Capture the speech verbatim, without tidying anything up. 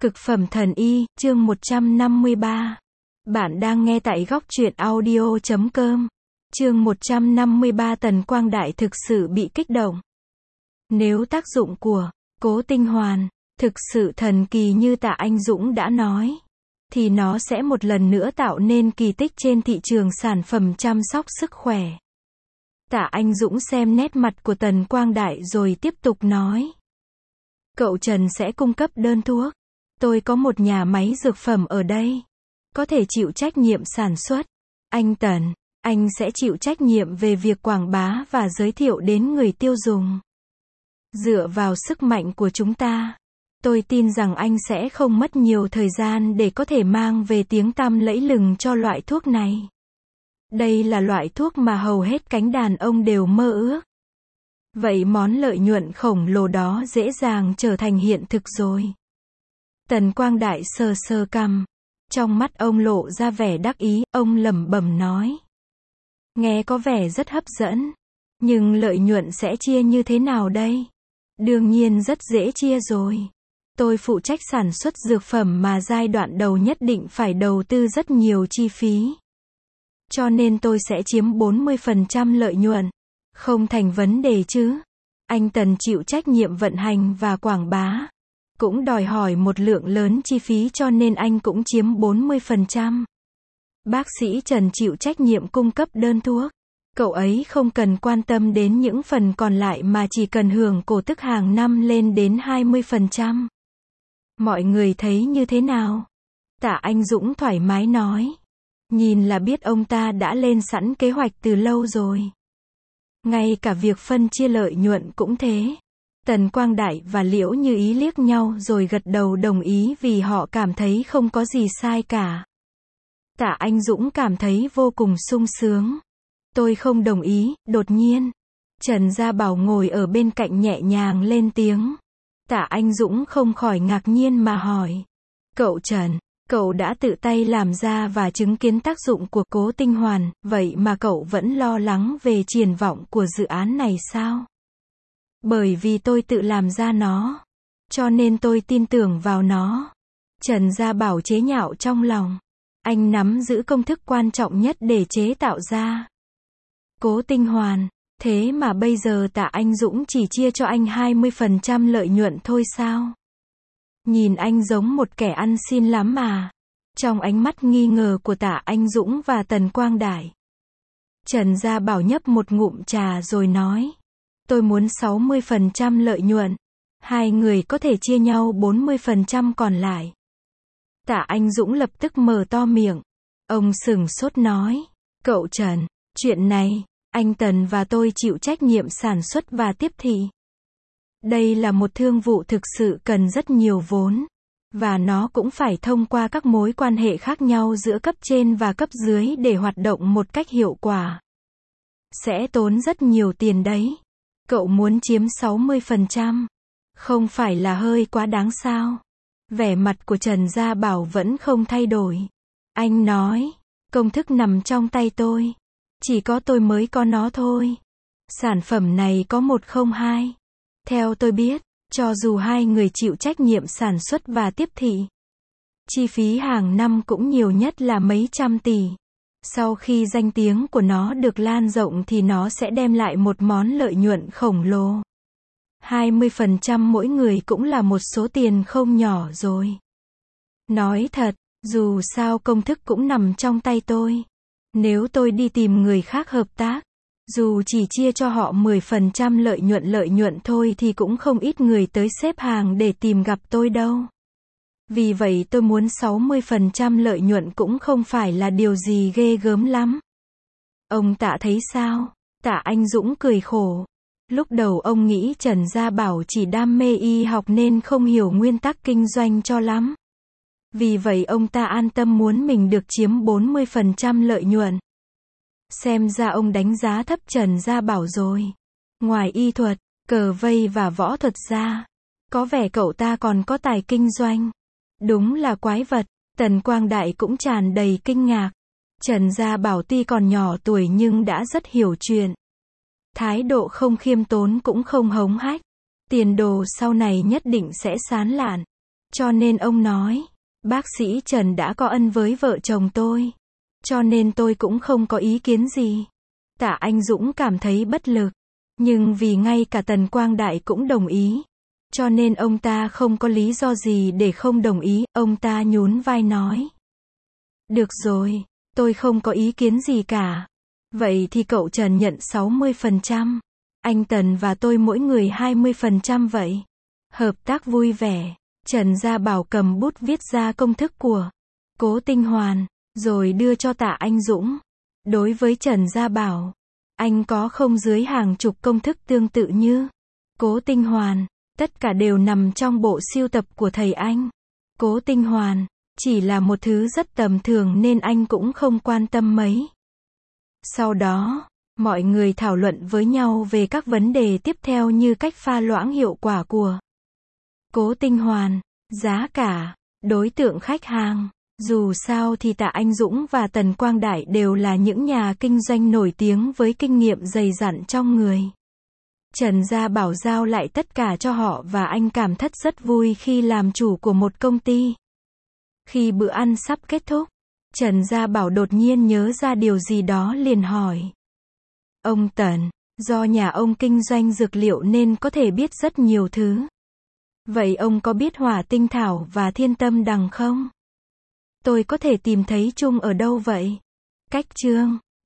Cực phẩm thần y, chương một trăm năm mươi ba. Bạn đang nghe tại góc truyện audio chấm com. Chương một trăm năm mươi ba Tần Quang Đại thực sự bị kích động. Nếu tác dụng của Cố Tinh Hoàn thực sự thần kỳ như Tạ Anh Dũng đã nói, thì nó sẽ một lần nữa tạo nên kỳ tích trên thị trường sản phẩm chăm sóc sức khỏe. Tạ Anh Dũng xem nét mặt của Tần Quang Đại rồi tiếp tục nói. Cậu Trần sẽ cung cấp đơn thuốc. Tôi có một nhà máy dược phẩm ở đây. Có thể chịu trách nhiệm sản xuất. Anh Tần, anh sẽ chịu trách nhiệm về việc quảng bá và giới thiệu đến người tiêu dùng. Dựa vào sức mạnh của chúng ta, tôi tin rằng anh sẽ không mất nhiều thời gian để có thể mang về tiếng tăm lẫy lừng cho loại thuốc này. Đây là loại thuốc mà hầu hết cánh đàn ông đều mơ ước. Vậy món lợi nhuận khổng lồ đó dễ dàng trở thành hiện thực rồi. Tần Quang Đại sờ sờ cằm. Trong mắt ông lộ ra vẻ đắc ý, ông lẩm bẩm nói. Nghe có vẻ rất hấp dẫn. Nhưng lợi nhuận sẽ chia như thế nào đây? Đương nhiên rất dễ chia rồi. Tôi phụ trách sản xuất dược phẩm mà giai đoạn đầu nhất định phải đầu tư rất nhiều chi phí. Cho nên tôi sẽ chiếm bốn mươi phần trăm lợi nhuận. Không thành vấn đề chứ. Anh Tần chịu trách nhiệm vận hành và quảng bá. Cũng đòi hỏi một lượng lớn chi phí cho nên anh cũng chiếm bốn mươi phần trăm. Bác sĩ Trần chịu trách nhiệm cung cấp đơn thuốc. Cậu ấy không cần quan tâm đến những phần còn lại mà chỉ cần hưởng cổ tức hàng năm lên đến hai mươi phần trăm. Mọi người thấy như thế nào? Tạ Anh Dũng thoải mái nói. Nhìn là biết ông ta đã lên sẵn kế hoạch từ lâu rồi. Ngay cả việc phân chia lợi nhuận cũng thế. Tần Quang Đại và Liễu Như Ý liếc nhau rồi gật đầu đồng ý vì họ cảm thấy không có gì sai cả. Tạ Anh Dũng cảm thấy vô cùng sung sướng. Tôi không đồng ý, đột nhiên. Trần Gia Bảo ngồi ở bên cạnh nhẹ nhàng lên tiếng. Tạ Anh Dũng không khỏi ngạc nhiên mà hỏi. Cậu Trần, cậu đã tự tay làm ra và chứng kiến tác dụng của Cố Tinh Hoàn, vậy mà cậu vẫn lo lắng về triển vọng của dự án này sao? Bởi vì tôi tự làm ra nó. Cho nên tôi tin tưởng vào nó. Trần Gia Bảo chế nhạo trong lòng. Anh nắm giữ công thức quan trọng nhất để chế tạo ra Cố Tinh Hoàn. Thế mà bây giờ Tạ Anh Dũng chỉ chia cho anh hai mươi phần trăm lợi nhuận thôi sao? Nhìn anh giống một kẻ ăn xin lắm mà. Trong ánh mắt nghi ngờ của Tạ Anh Dũng và Tần Quang Đại, Trần Gia Bảo nhấp một ngụm trà rồi nói. Tôi muốn sáu mươi phần trăm lợi nhuận. Hai người có thể chia nhau bốn mươi phần trăm còn lại. Tạ Anh Dũng lập tức mở to miệng. Ông sửng sốt nói. Cậu Trần, chuyện này, anh Tần và tôi chịu trách nhiệm sản xuất và tiếp thị. Đây là một thương vụ thực sự cần rất nhiều vốn. Và nó cũng phải thông qua các mối quan hệ khác nhau giữa cấp trên và cấp dưới để hoạt động một cách hiệu quả. Sẽ tốn rất nhiều tiền đấy. Cậu muốn chiếm sáu mươi phần trăm. Không phải là hơi quá đáng sao? Vẻ mặt của Trần Gia Bảo vẫn không thay đổi. Anh nói, công thức nằm trong tay tôi. Chỉ có tôi mới có nó thôi. Sản phẩm này có một không hai. Theo tôi biết, cho dù hai người chịu trách nhiệm sản xuất và tiếp thị, chi phí hàng năm cũng nhiều nhất là mấy trăm tỷ. Sau khi danh tiếng của nó được lan rộng thì nó sẽ đem lại một món lợi nhuận khổng lồ. hai mươi phần trăm mỗi người cũng là một số tiền không nhỏ rồi. Nói thật, dù sao công thức cũng nằm trong tay tôi. Nếu tôi đi tìm người khác hợp tác, dù chỉ chia cho họ mười phần trăm lợi nhuận lợi nhuận thôi thì cũng không ít người tới xếp hàng để tìm gặp tôi đâu. Vì vậy tôi muốn sáu mươi phần trăm lợi nhuận cũng không phải là điều gì ghê gớm lắm. Ông Tạ thấy sao? Tạ Anh Dũng cười khổ. Lúc đầu ông nghĩ Trần Gia Bảo chỉ đam mê y học nên không hiểu nguyên tắc kinh doanh cho lắm. Vì vậy ông ta an tâm muốn mình được chiếm bốn mươi phần trăm lợi nhuận. Xem ra ông đánh giá thấp Trần Gia Bảo rồi. Ngoài y thuật, cờ vây và võ thuật ra, có vẻ cậu ta còn có tài kinh doanh. Đúng là quái vật. Tần Quang Đại cũng tràn đầy kinh ngạc. Trần Gia Bảo tuy còn nhỏ tuổi nhưng đã rất hiểu chuyện. Thái độ không khiêm tốn cũng không hống hách. Tiền đồ sau này nhất định sẽ sáng lạn. Cho nên ông nói, bác sĩ Trần đã có ân với vợ chồng tôi. Cho nên tôi cũng không có ý kiến gì. Tạ Anh Dũng cảm thấy bất lực. Nhưng vì ngay cả Tần Quang Đại cũng đồng ý. Cho nên ông ta không có lý do gì để không đồng ý, ông ta nhún vai nói. Được rồi, tôi không có ý kiến gì cả. Vậy thì cậu Trần nhận sáu mươi phần trăm. Anh Tần và tôi mỗi người hai mươi phần trăm vậy. Hợp tác vui vẻ. Trần Gia Bảo cầm bút viết ra công thức của Cố Tinh Hoàn, rồi đưa cho Tạ Anh Dũng. Đối với Trần Gia Bảo, anh có không dưới hàng chục công thức tương tự như Cố Tinh Hoàn. Tất cả đều nằm trong bộ sưu tập của thầy anh. Cố Tinh Hoàn chỉ là một thứ rất tầm thường nên anh cũng không quan tâm mấy. Sau đó, mọi người thảo luận với nhau về các vấn đề tiếp theo như cách pha loãng hiệu quả của Cố Tinh Hoàn, giá cả, đối tượng khách hàng. Dù sao thì Tạ Anh Dũng và Tần Quang Đại đều là những nhà kinh doanh nổi tiếng với kinh nghiệm dày dặn trong người. Trần Gia Bảo giao lại tất cả cho họ và anh cảm thấy rất vui khi làm chủ của một công ty. Khi bữa ăn sắp kết thúc, Trần Gia Bảo đột nhiên nhớ ra điều gì đó liền hỏi. Ông Tần, do nhà ông kinh doanh dược liệu nên có thể biết rất nhiều thứ. Vậy ông có biết hỏa tinh thảo và thiên tâm đằng không? Tôi có thể tìm thấy chung ở đâu vậy? Cách chương